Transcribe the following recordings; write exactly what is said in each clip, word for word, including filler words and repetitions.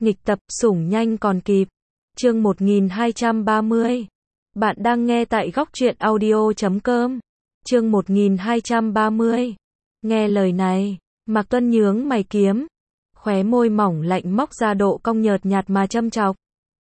Nghịch tập, sủng nhanh còn kịp. Chương một nghìn hai trăm ba mươi. Bạn đang nghe tại góc truyện audio chấm com. Chương một nghìn hai trăm ba mươi. Nghe lời này, Mạc Tuân nhướng mày kiếm, khóe môi mỏng lạnh móc ra độ cong nhợt nhạt mà châm chọc.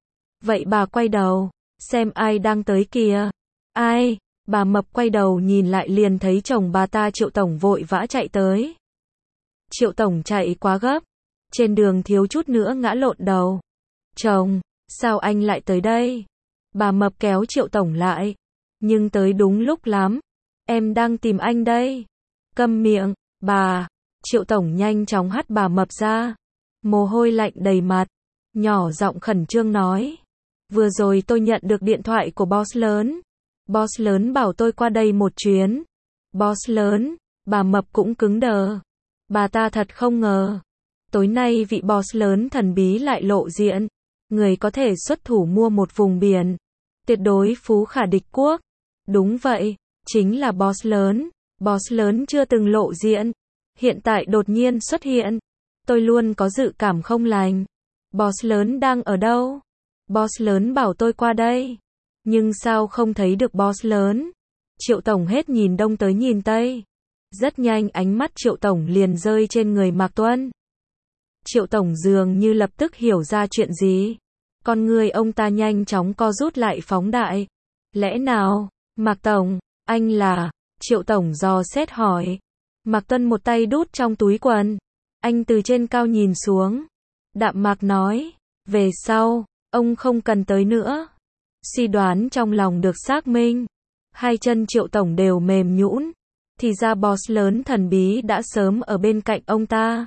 Vậy bà quay đầu, xem ai đang tới kìa. Ai? Bà mập quay đầu nhìn lại liền thấy chồng bà ta Triệu Tổng vội vã chạy tới. Triệu Tổng chạy quá gấp, trên đường thiếu chút nữa ngã lộn đầu. Chồng, sao anh lại tới đây? Bà mập kéo Triệu Tổng lại. Nhưng tới đúng lúc lắm. Em đang tìm anh đây. Câm miệng, bà. Triệu Tổng nhanh chóng hất bà mập ra. Mồ hôi lạnh đầy mặt. Nhỏ giọng khẩn trương nói. Vừa rồi tôi nhận được điện thoại của boss lớn. Boss lớn bảo tôi qua đây một chuyến. Boss lớn, bà mập cũng cứng đờ. Bà ta thật không ngờ. Tối nay vị boss lớn thần bí lại lộ diện. Người có thể xuất thủ mua một vùng biển. Tuyệt đối phú khả địch quốc. Đúng vậy, chính là boss lớn. Boss lớn chưa từng lộ diện. Hiện tại đột nhiên xuất hiện. Tôi luôn có dự cảm không lành. Boss lớn đang ở đâu? Boss lớn bảo tôi qua đây. Nhưng sao không thấy được boss lớn? Triệu Tổng hết nhìn đông tới nhìn tây. Rất nhanh ánh mắt Triệu Tổng liền rơi trên người Mạc Tuân. Triệu Tổng dường như lập tức hiểu ra chuyện gì. Con người ông ta nhanh chóng co rút lại phóng đại. Lẽ nào, Mạc Tổng, anh là... Triệu Tổng dò xét hỏi. Mạc Tuân một tay đút trong túi quần. Anh từ trên cao nhìn xuống. Đạm mạc nói. Về sau, ông không cần tới nữa. Suy đoán trong lòng được xác minh. Hai chân Triệu Tổng đều mềm nhũn. Thì ra boss lớn thần bí đã sớm ở bên cạnh ông ta.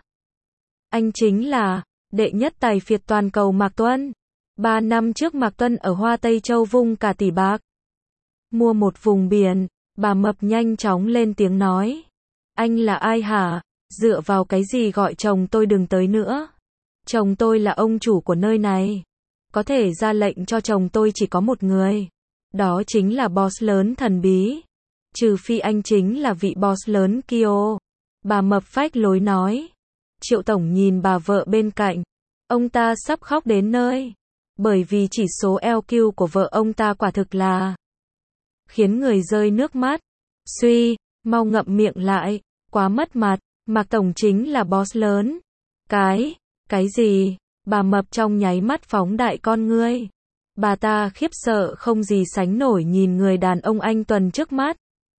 Anh chính là đệ nhất tài phiệt toàn cầu Mạc Tuân. Ba năm trước Mạc Tuân ở Hoa Tây Châu vung cả tỷ bạc. Mua một vùng biển. Bà mập nhanh chóng lên tiếng nói. Anh là ai hả? Dựa vào cái gì gọi chồng tôi đừng tới nữa? Chồng tôi là ông chủ của nơi này. Có thể ra lệnh cho chồng tôi chỉ có một người. Đó chính là boss lớn thần bí. Trừ phi anh chính là vị boss lớn kia. Bà mập phách lối nói. Triệu Tổng nhìn bà vợ bên cạnh. Ông ta sắp khóc đến nơi. Bởi vì chỉ số e quy của vợ ông ta quả thực là khiến người rơi nước mắt. Suy, mau ngậm miệng lại, quá mất mặt. Mạc Tổng chính là boss lớn. Cái, cái gì? Bà mập trong nháy mắt phóng đại con ngươi. Bà ta khiếp sợ không gì sánh nổi nhìn người đàn ông anh tuần trước mắt.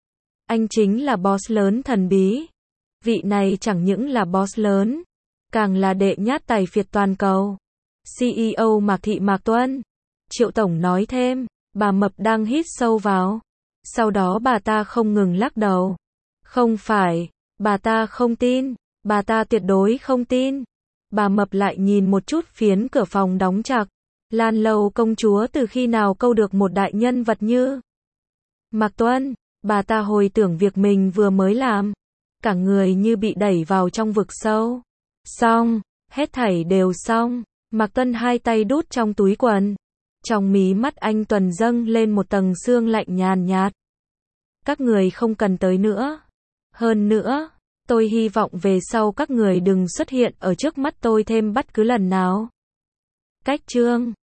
Anh chính là boss lớn thần bí. Vị này chẳng những là boss lớn, càng là đệ nhất tài phiệt toàn cầu. xê e ô Mạc Thị Mạc Tuân. Triệu Tổng nói thêm, bà mập đang hít sâu vào. Sau đó bà ta không ngừng lắc đầu. Không phải, bà ta không tin, bà ta tuyệt đối không tin. Bà mập lại nhìn một chút phiến cửa phòng đóng chặt. Lan Lâu công chúa từ khi nào câu được một đại nhân vật như Mạc Tuân. Bà ta hồi tưởng việc mình vừa mới làm. Cả người như bị đẩy vào trong vực sâu. Xong, hết thảy đều xong. Mạc Tuân hai tay đút trong túi quần. Trong mí mắt anh tuần dâng lên một tầng sương lạnh nhàn nhạt. Các người không cần tới nữa. Hơn nữa, tôi hy vọng về sau các người đừng xuất hiện ở trước mắt tôi thêm bất cứ lần nào. Cách chương